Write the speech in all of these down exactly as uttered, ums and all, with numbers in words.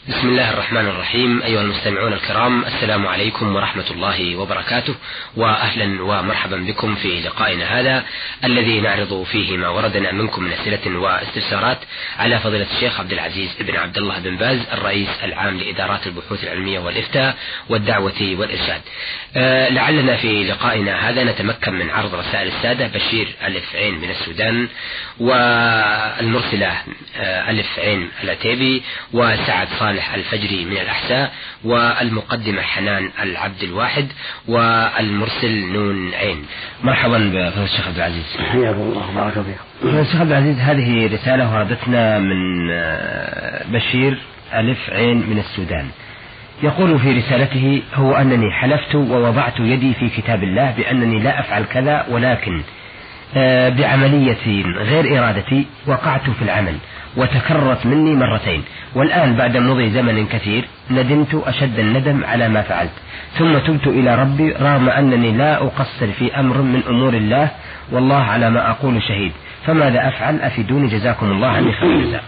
بسم الله الرحمن الرحيم. أيها المستمعون الكرام، السلام عليكم ورحمة الله وبركاته، وأهلا ومرحبا بكم في لقائنا هذا الذي نعرض فيه ما وردنا منكم من أسئلة واستفسارات على فضيلة الشيخ عبد العزيز بن عبد الله بن باز، الرئيس العام لإدارات البحوث العلمية والإفتاء والدعوة والإرشاد. أه لعلنا في لقائنا هذا نتمكن من عرض رسائل السادة بشير ألف عين من السودان، والمرسلة أه ألف عين العتيبي، وسعد صالح الفجري من الأحساء، والمقدمة حنان العبد الواحد، والمرسل نون عين. مرحبا بفضل الشيخ عبد العزيز. حياكم الله وبارك فيكم. الشيخ عبد العزيز، هذه رسالة وردتنا من بشير ألف عين من السودان، يقول في رسالته: هو أنني حلفت ووضعت يدي في كتاب الله بأنني لا أفعل كذا، ولكن بعملية غير إرادتي وقعت في العمل وتكررت مني مرتين، والآن بعد مضي زمن كثير ندمت أشد الندم على ما فعلت، ثم تبت إلى ربي رغم أنني لا أقصر في أمر من أمور الله، والله على ما أقول شهيد، فماذا أفعل؟ أفيدوني جزاكم الله عني خير الجزاء.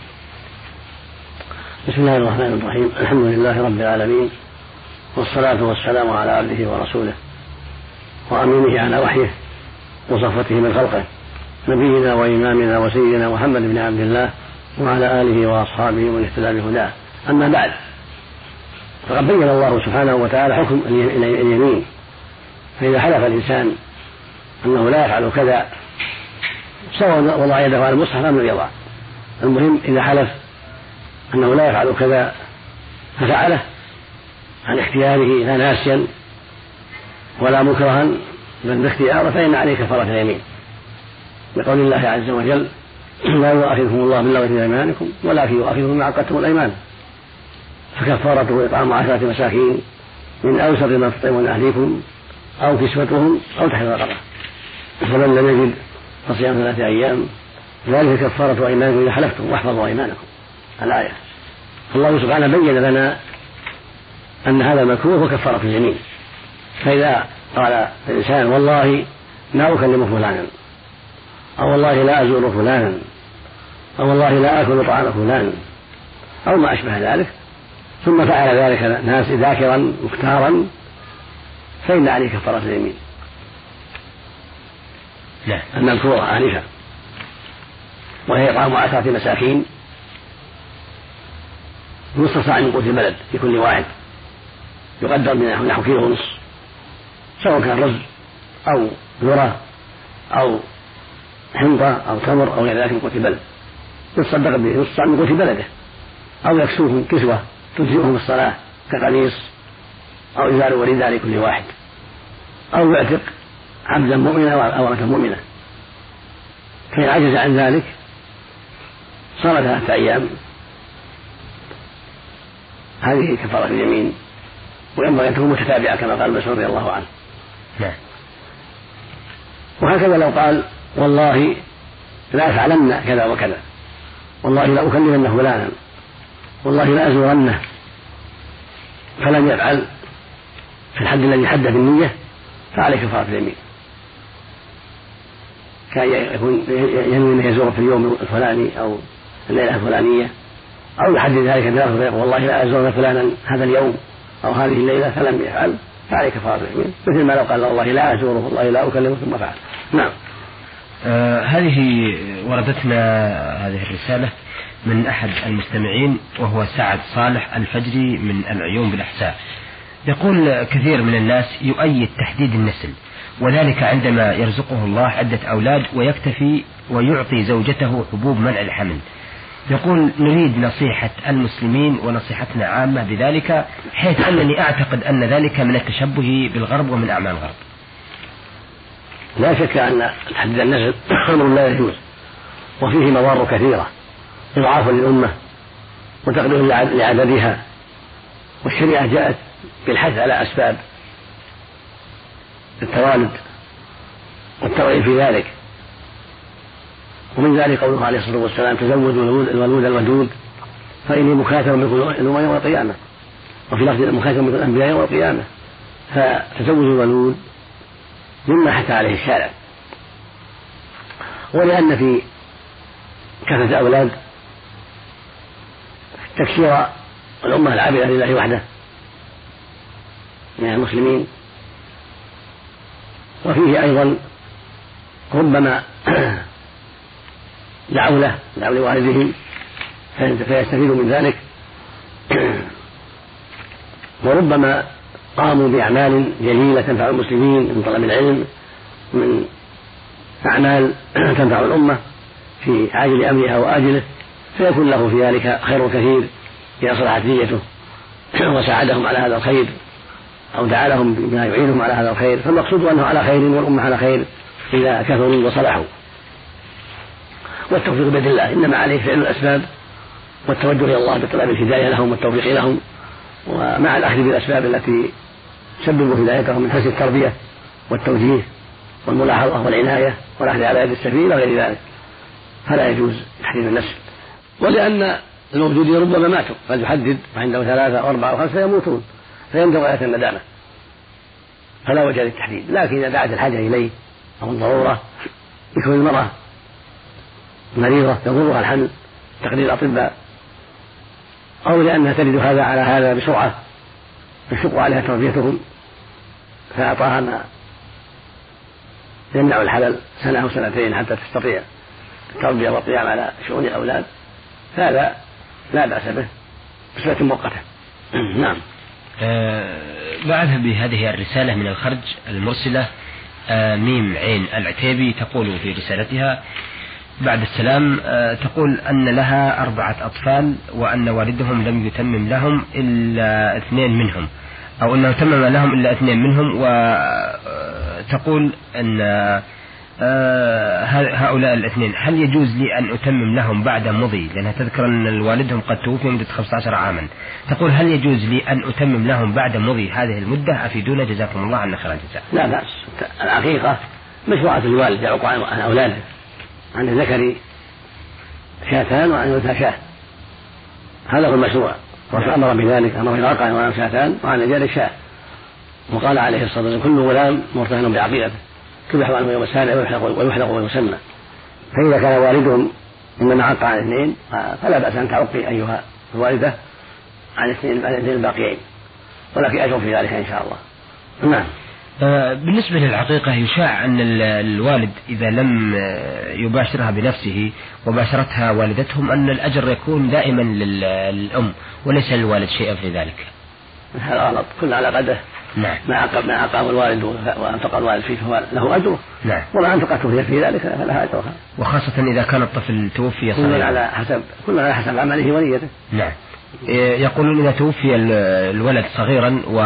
بسم الله الرحمن الرحيم. الحمد لله رب العالمين، والصلاة والسلام على عبده ورسوله وأمينه على وحيه وصفته من خلقه، نبينا وإمامنا وسيدنا محمد بن عبد الله وعلى آله وأصحابه ومن اهتدى بهداه. أما بعد، فقد بين الله سبحانه وتعالى حكم اليمين، فإذا حلف الإنسان أنه لا يفعل كذا سواء وضع يده على المصحف أم لم يضع، المهم إذا حلف أنه لا يفعل كذا ففعله عن اختياره لا ناسيا ولا مكرها بل باختياره، فإن عليه كفارة اليمين، لقول الله عز وجل: لا يؤاخذكم الله باللغو في أيمانكم ولكن يؤاخذكم بما عقدتم الأيمان، فكفارته إطعام عشرة مساكين من أوسط ما تطعمون أهليكم أو كسوتهم أو تحرير رقبة، فمن لم يجد فصيام ثلاثة أيام، ذلك كفارة أيمانكم إذا حلفتم واحفظوا أيمانكم. الآية. فالله سبحانه بين لنا أن هذا مكروه وكفارة اليمين، فإذا قال الإنسان: والله لا أكلم فلانا، أو والله لا أزور فلانا، أو والله لا أكل طعام فلان، أو ما أشبه ذلك، ثم فعل ذلك ناس ذاكرا مختارا، فإن عليه كفارة اليمين المذكورة آنفا، وهي إطعام عشرة مساكين نصف صاع من قوت البلد في كل واحد، يقدر من نحو كيلو ونصف، سواء كان رز أو ذرة أو حنطة أو تمر أو غير ذلك من قوت البلد، يتصدق بنصف صاع من قوت بلده، أو يكسوهم كسوة تجزئهم الصلاة كقميص أو إزار ورداء لكل واحد، أو يعتق عبدا مؤمنا أو أمة مؤمنة، فإن عجز عن ذلك صار ثلاثة أيام. هذه كفارة اليمين، وينبغي أن تكون متتابعة كما قال مسعود رضي الله عنه. نعم. وهكذا لو قال: والله لا أفعلن كذا وكذا، والله لا أكلمن فلانا، والله لا أزورنه، فلم يفعل في الحد الذي حد في النية، فعليه كفارة اليمين. كان يكون ينوي أن يزور في اليوم الفلاني أو الليلة الفلانية، أو يحدد ذلك بلفظ: والله لا أزور فلانا هذا اليوم أو هذه الليلة، فلم يفعل، فعليه كفارة اليمين، مثل ما لو قال: والله لا أزوره، والله لا أكلمه، ثم فعل. نعم. آه هذه وردتنا هذه الرسالة من أحد المستمعين، وهو سعد صالح الفجري من العيون بالأحساء، يقول: كثير من الناس يؤيد تحديد النسل، وذلك عندما يرزقه الله عدة أولاد ويكتفي ويعطي زوجته حبوب منع الحمل. يقول: نريد نصيحة المسلمين ونصيحتنا عامة بذلك، حيث أنني أعتقد أن ذلك من التشبه بالغرب ومن أعمال الغرب. لا شك أن تحديد النسل أمر لا يجوز، وفيه مضار كثيرة، إضعاف للأمة وتقليل لعددها، والشريعة جاءت بالحث على أسباب التوالد والترغيب في ذلك، ومن ذلك قوله عليه الصلاة والسلام: تزوجوا الولود الودود فإني مكاثر بكم الأمم يوم القيامة، وفي لفظ مكاثر بكم الأنبياء يوم القيامة. فتزوج الولود مما حكى عليه الشارع، ولأن في كثرة أولاد تكسير والأمة العابدة لله وحده من المسلمين. وفيه أيضا ربما دعوا له دعوا لوالدهم فيستفيدوا من ذلك، وربما قاموا بأعمال جليلة تنفع المسلمين من طلب العلم، من أعمال تنفع الأمة في عاجل أمرها وآجله، فيكون له في ذلك خير كثير إذا صلحت نيته وساعدهم على هذا الخير أو دعا لهم بما يعينهم على هذا الخير، فالمقصود أنه على خير والأمة على خير إذا كثروا وصلحوا. والتوفيق بيد الله، إنما عليه فعل الأسباب والتوجه إلى الله بطلب الهداية لهم والتوفيق لهم، ومع الأخذ بالأسباب التي تسبب هدايتهم من حيث التربية والتوجيه والملاحظة والعناية والأخذ على يد السبيل وغير ذلك، فلا يجوز تحديد النسل. ولأن الموجودين ربما ماتوا، قد يحدد وعنده ثلاثة أو أربعة أو خمسة يموتون فيندم آية الندامة، فلا وجه للتحديد. لكن إذا دعت الحاجة إليه أو الضرورة يكون المرأة مريضة يضرها الحمل تقدير الأطباء، أو لأنها تجد هذا على هذا بسرعة يشق عليها تربيتهم فأعطاها ما يمنع الحلل سنة أو سنتين حتى تستطيع التربية والقيام على شؤون الأولاد، فهذا لا بأس به بصفة مؤقتة. نعم. آه بعدها بهذه الرسالة من الخرج المرسلة آه ميم عين العتيبي تقول في رسالتها بعد السلام، آه تقول أن لها أربعة أطفال وأن والدهم لم يتمم لهم إلا اثنين منهم، أو أنه تمم لهم إلا اثنين منهم، وتقول أن آه هؤلاء الاثنين هل يجوز لي أن أتمم لهم بعد مضي، لأنها تذكر أن والدهم قد توفي مدة خمسة عشر عاما، تقول هل يجوز لي أن أتمم لهم بعد مضي هذه المدة؟ أفيدونا جزاكم الله عنا خير الجزاء. لا بأس، الحقيقة مشروعة الوالد يعوق عن أولاده، عن الذكر شاتان وعن الأنثى شاه، هذا هو المشروع، وأمر بذلك، أمر بالواقع وعن شاتان وعن الرجال شاه، وقال عليه الصلاة والسلام كل غلام مرتهن بعقيدته تذبح عنه يوم السابع ويحلق ويسمى، فإذا كان والدهم إنما عق عن اثنين فلا بأس أن تعقي أيها الوالدة عن اثنين عن اثنين الباقيين، ولكن أجر في ذلك إن شاء الله. نعم. بالنسبة للعقيقة يشاع أن الوالد إذا لم يباشرها بنفسه وباشرتها والدتهم أن الأجر يكون دائما للأم وليس للوالد شيئا في ذلك. هذا غلط، كل على قدره. نعم. ما عقب ما عقب الوالد وأنفق الوالد فيه فهو له أجره. نعم. وما أنفقته في ذلك فلها أجرها. وخاصة إذا كان الطفل توفي صغيرا. كل على حسب كل على حسب عمله ونيته. نعم. يقولون إذا توفي الولد صغيرا و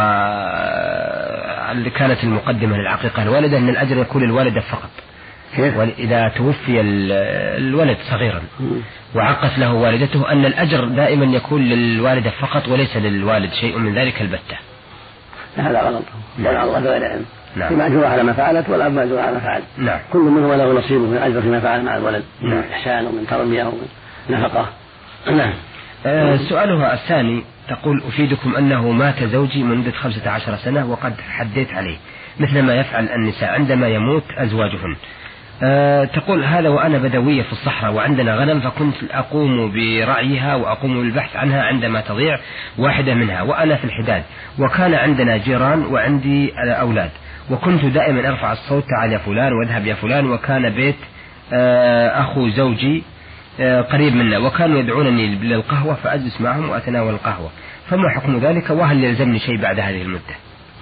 كانت المقدمة للعقيقة الوالدة أن الأجر يكون للوالدة فقط. وإذا توفي الولد صغيرا وعقت له والدته أن الأجر دائما يكون للوالدة فقط وليس للوالد شيء من ذلك البتة. هذا غلط، ولا الله غير علم. نعم. فيما أجر على ما فعلت ولا ما أجر على ما فعل. نعم. كل منه له نصيب من الأجر فيما فعل مع الولد من إحسان ومن تربية ومن نفقة. نعم. آه سؤالها الثاني تقول أفيدكم أنه مات زوجي منذ خمسة عشر سنة وقد حديت عليه مثل ما يفعل النساء عندما يموت أزواجهن. أه تقول هذا وأنا بدوية في الصحراء وعندنا غنم، فكنت أقوم برعيها وأقوم بالبحث عنها عندما تضيع واحدة منها وأنا في الحداد، وكان عندنا جيران وعندي أولاد، وكنت دائما أرفع الصوت تعال يا فلان واذهب يا فلان، وكان بيت أه أخو زوجي أه قريب منا وكانوا يدعونني للقهوة فأجلس معهم وأتناول القهوة، فما حكم ذلك وهل يلزمني شيء بعد هذه المدة؟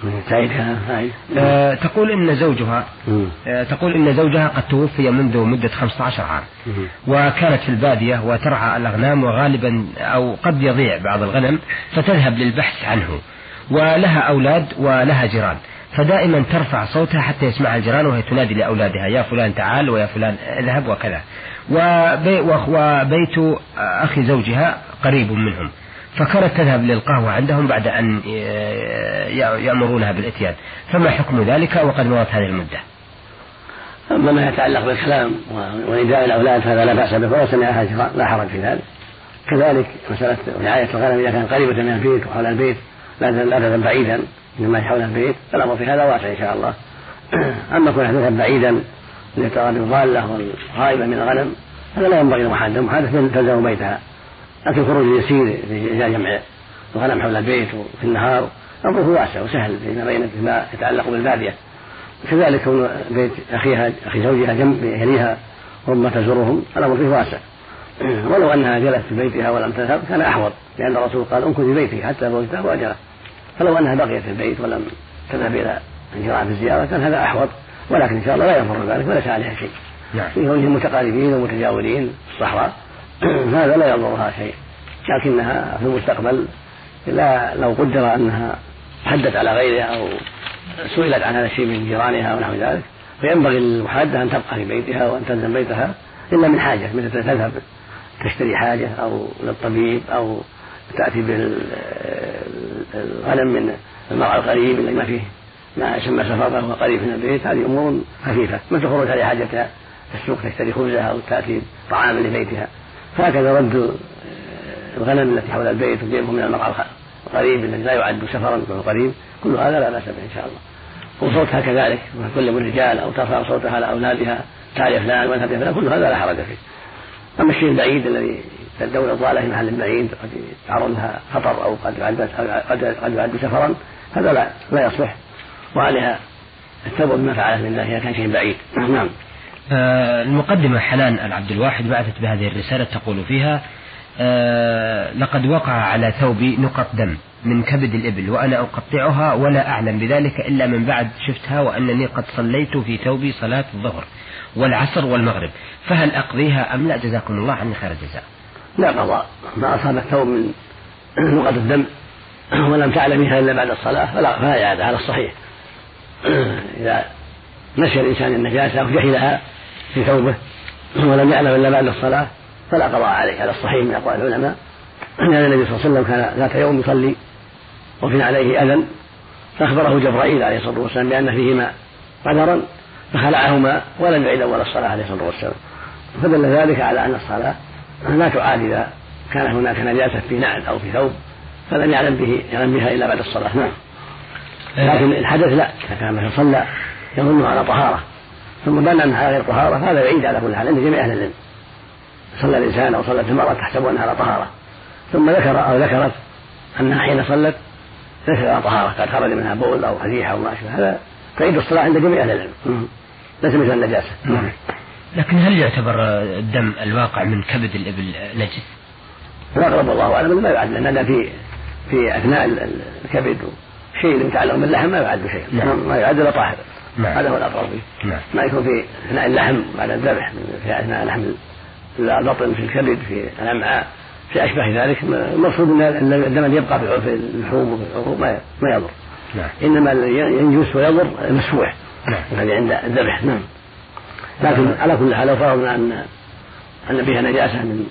آه تقول إن زوجها آه تقول إن زوجها قد توفي منذ مدة خمسة عشر عام وكانت في البادية وترعى الأغنام، وغالبا أو قد يضيع بعض الغنم فتذهب للبحث عنه، ولها أولاد ولها جيران، فدائما ترفع صوتها حتى يسمعها الجيران وهي تنادي لأولادها يا فلان تعال ويا فلان اذهب وكذا، وبي وبيت أخي زوجها قريب منهم، فكانت تذهب للقهوة عندهم بعد أن يأمرونها بالإتيان، فما حكم ذلك وقد مضت هذه المدة؟ أما ما يتعلق بالكلام ونداء الأولاد فهذا لا بأس به ولا سمعها لا حرج في ذلك. كذلك مسألة رعاية الغنم إذا كان قريبة من البيت وحول البيت لا تذهب بعيدا مما حول البيت فالأمر في هذا واسع إن شاء الله. أما كون تذهب بعيدا لترى بالضالة والغائبة من الغنم هذا لا ينبغي المحادثة، المحادثة تلزم بيتها، لكن الخروج يسير إلى جمع الغنم حول البيت وفي النهار أمره واسع وسهل فيما بين فيما يتعلق بالبادية. كذلك كون بيت أخيها أخي زوجها جنب يليها وربما تزورهم الأمر فيه واسع. ولو أنها جلست في بيتها ولم تذهب كان أحوط، لأن الرسول قال امكث في بيتك حتى زوجته وأجله. فلو أنها بقيت في البيت ولم تذهب إلى الجيران في الزيارة كان هذا أحوط، ولكن إن شاء الله لا يضر ذلك وليس عليها شيء. في كونهم متقاربين ومتجاورين في الصحراء هذا لا يضرها شيء، لكنها في المستقبل لا لو قدر أنها حدت على غيرها أو سئلت عن هذا الشيء من جيرانها ونحو ذلك فينبغي للمحادة أن تبقى في بيتها وأن تلزم بيتها إلا من حاجة، مثل تذهب تشتري حاجة أو للطبيب أو تأتي بالغنم من المرعى القريب اللي ما فيه ما يسمى سفر وهو قريب من البيت. هذه أمور خفيفة، ما تخرج على حاجتها في السوق تشتري خبزها أو تأتي طعاما لبيتها. فهكذا رد الغنم التي حول البيت وجيبه من المرعى القريب الذي لا يعد سفرا وهو قريب، كل هذا لا بأس به إن شاء الله. وصوتها كذلك كل من الرجال أو ترفع صوتها على أولادها تعالى فلان وانت فلان، كل هذا لا حرج فيه. أما الشيء البعيد الذي تدور الضالة في محل بعيد قد يتعرض لها خطر أو قد يعد قد يعد سفرا، هذا لا لا يصلح، وعليها التوبة بما فعلت من الله إذا كان شيء بعيد. نعم. آه المقدمة حنان العبد الواحد بعثت بهذه الرسالة تقول فيها: آه لقد وقع على ثوبي نقط دم من كبد الإبل وأنا أقطعها ولا أعلم بذلك إلا من بعد شفتها وأنني قد صليت في ثوبي صلاة الظهر والعصر والمغرب، فهل أقضيها أم لا؟ جزاكم الله عني خير الجزاء. لا قضاء، ما أصاب الثوب من نقط الدم ولم تعلمها إلا بعد الصلاة فلا, فلا يعاد على الصحيح. إذا نسي الإنسان النجاسة أو جهلها في ثوبه ولم يعلم إلا بعد الصلاة فلا قضاء عليه، على الصحيح من أقوال العلماء، لأن النبي صلى الله عليه وسلم كان ذات يوم يصلي وفي عليه أذى فأخبره جبرائيل عليه الصلاة والسلام بأن فيهما قدرا فخلعهما ولم يعيد أول الصلاة عليه الصلاة والسلام، فدل ذلك على أن الصلاة لا تعاد إذا كان هناك نجاسة في نعل أو في ثوب فلم يعلم به يعلم بها إلا بعد الصلاة. نعم. لكن الحدث لا، إذا كان مثلا صلى يظن على طهارة ثم بان أنها غير طهارة هذا يعيد على كل حال عند جميع أهل العلم. صلى الإنسان أو صلت المرأة تحسب أنها على طهارة ثم ذكر أو ذكرت أنها حين صلت ليس على طهارة قد خرج منها بول أو ريح أو ما أشبه، هذا تعيد الصلاة عند جميع أهل العلم ليس مثل النجاسة. لكن هل يعتبر الدم الواقع من كبد الإبل نجس؟ الأقرب والله أعلم ما يعد، لأن في في أثناء الكبد شيء يتعلق باللحم ما يعد شيء. نعم. ما يعد إلا طاهر. نعم. هذا هو الأقرب فيه. نعم. ما يكون في أثناء اللحم بعد الذبح، في أثناء لحم البطن في الكبد في الأمعاء في أشبه ذلك، المقصود أن الدم يبقى في اللحوم وفي العروق ما يضر. نعم. إنما ينجس ويضر المسفوح. نعم. الذي عند الذبح. نعم. لكن نعم. على كل حال لو فرضنا أن أن فيها نجاسة من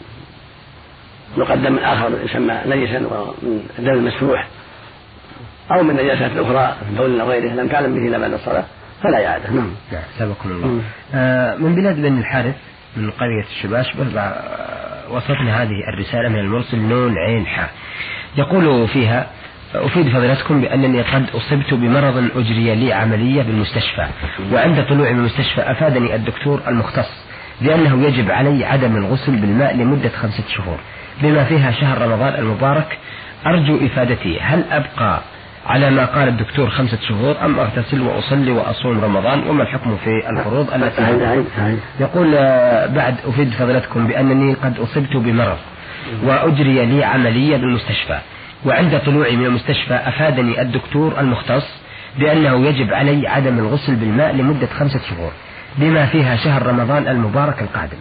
مقدم آخر يسمى نجسا ومن الدم المسفوح أو من نجاسات أخرى في البول أو غيره لم تعلم به إلا بعد الصلاة فلا يعاده. نعم. نعم. سبحكم الله. آه من بلاد بني الحارث من قرية الشباش وصلتنا هذه الرسالة من المرسل نون عين حاء، يقول فيها: أفيد فضيلتكم بأنني قد أصبت بمرض أجري لي عملية بالمستشفى، وعند طلوعي من المستشفى أفادني الدكتور المختص بأنه يجب علي عدم الغسل بالماء لمدة خمسة شهور بما فيها شهر رمضان المبارك. أرجو إفادتي، هل أبقى على ما قال الدكتور خمسة شهور أم أغتسل وأصلي وأصوم رمضان؟ وما الحكم في الفروض التي يقول بعد أفيد فضيلتكم بأنني قد أصبت بمرض وأجري لي عملية بالمستشفى، وعند طلوعي من المستشفى أفادني الدكتور المختص بأنه يجب علي عدم الغسل بالماء لمدة خمسة شهور بما فيها شهر رمضان المبارك القادم.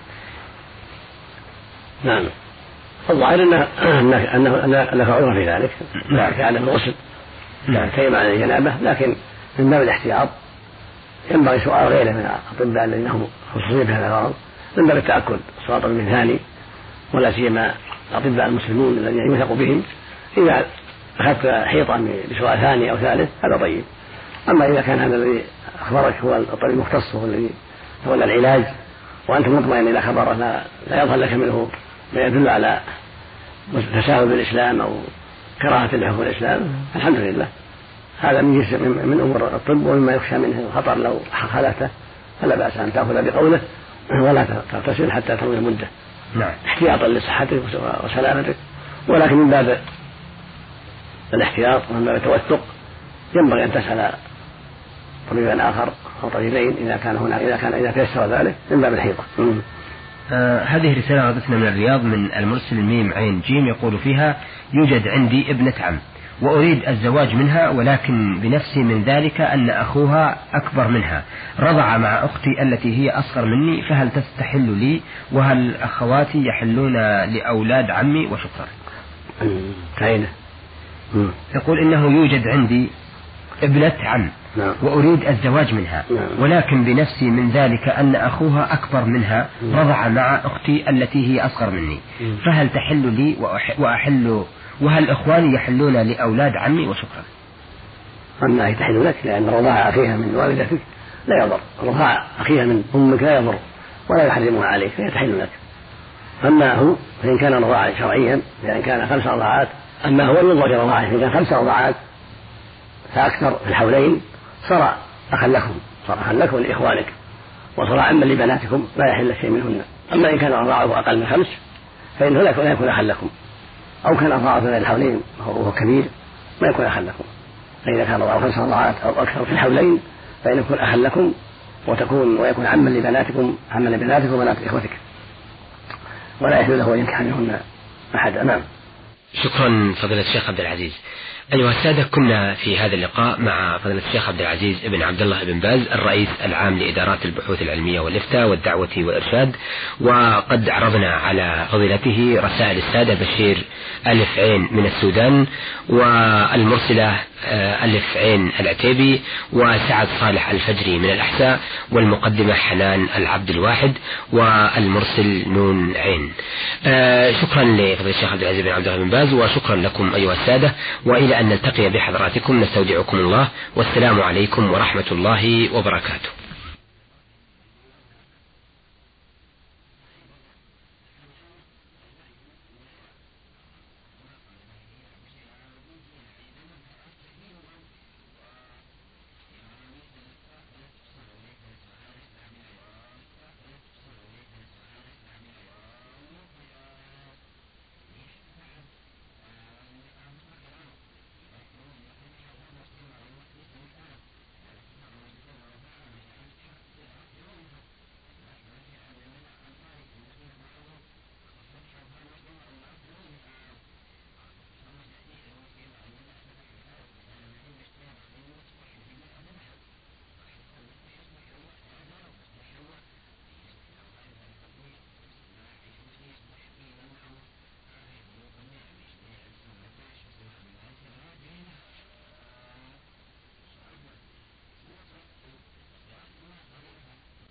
نعم. الظاهر أنه لك عذر في ذلك في عدم الغسل كيما عن الجنابة، لكن من باب الاحتياط ينبغي سؤال غيره من الأطباء الذين هم خصوصيين بهذا المرض من باب التأكد الصراط من ثاني، ولا سيما الأطباء المسلمون الذين يوثق بهم. إذا أخذت حيطا بسؤال ثاني أو ثالث هذا طيب. أما إذا كان هذا الذي أخبرك هو الطبيب المختص هو الذي تولى العلاج وأنت مطمئن إلى خبره لا, لا يظهر لك منه ما يدل على تساهل بالإسلام أو كراهة لحكم الإسلام، الحمد لله هذا من جزء من أمور الطب ومما يخشى منه الخطر لو خالفته، فلا بأس أن تأخذ بقوله ولا تغتسل حتى تطول المدة. نعم. احتياطا لصحتك وسلامتك، ولكن من باب الاحتياط ومن باب التوثق ينبغي أن تسأل طبيبا آخر أو طبيبين إذا كان هناك إذا كان إذا تيسر ذلك من باب الحيطة. آه هذه رسالة وردتنا من الرياض من المرسل ميم عين جيم، يقول فيها: يوجد عندي ابنة عم وأريد الزواج منها، ولكن بنفسي من ذلك أن أخوها أكبر منها رضع مع أختي التي هي أصغر مني، فهل تستحل لي؟ وهل أخواتي يحلون لأولاد عمي؟ وشكرا. يقول إنه يوجد عندي ابنة عم وأريد الزواج منها، ولكن بنفسي من ذلك أن أخوها أكبر منها رضع مع أختي التي هي أصغر مني، فهل تحل لي وأحل وهل إخواني يحلون لأولاد عمي؟ وشكرا. أما هي تحل لك لأن رضاع أخيها من والدتك لا يضر، رضاع أخيها من أمك لا يضر ولا يحرمها عليك، فهي تحل لك. أما هو فإن كان رضاعا شرعيا لأن كان خمس رضاعات، أما هو ينظر في رضاعه فإن كان خمس رضاعات فأكثر في الحولين صار أخا لكم، صار أخا لكم لإخوانك وصار عما لبناتكم لا يحل شيء منهن. أما إن كان رضاعه أقل من خمس فإنه لا يكون أخا لكم، أو كان رضاعه بين الحولين وهو كبير ما يكون أخا لكم. فإذا كان رضاعه خمس رضاعات أو أكثر في الحولين فإن يكون أخا لكم وتكون ويكون عما لبناتكم عما لبناتكم وبنات إخوتك، ولا يحل له أن ينكح منهن أحد. أمام. شكرا فضيلة الشيخ عبد العزيز. أيها السادة، كنا في هذا اللقاء مع فضيلة الشيخ عبد العزيز بن عبد الله بن باز الرئيس العام لإدارات البحوث العلمية والإفتاء والدعوة والإرشاد، وقد عرضنا على فضيلته رسائل السادة بشير ألف عين من السودان، والمرسلة ألف عين العتيبي، وسعد صالح الفجري من الأحساء، والمقدمة حنان العبد الواحد، والمرسل نون عين. شكرا لفضيلة الشيخ عبد العزيز بن عبد الله بن باز، وشكرا لكم أيها السادة، وإلى أن نلتقي بحضراتكم نستودعكم الله، والسلام عليكم ورحمة الله وبركاته.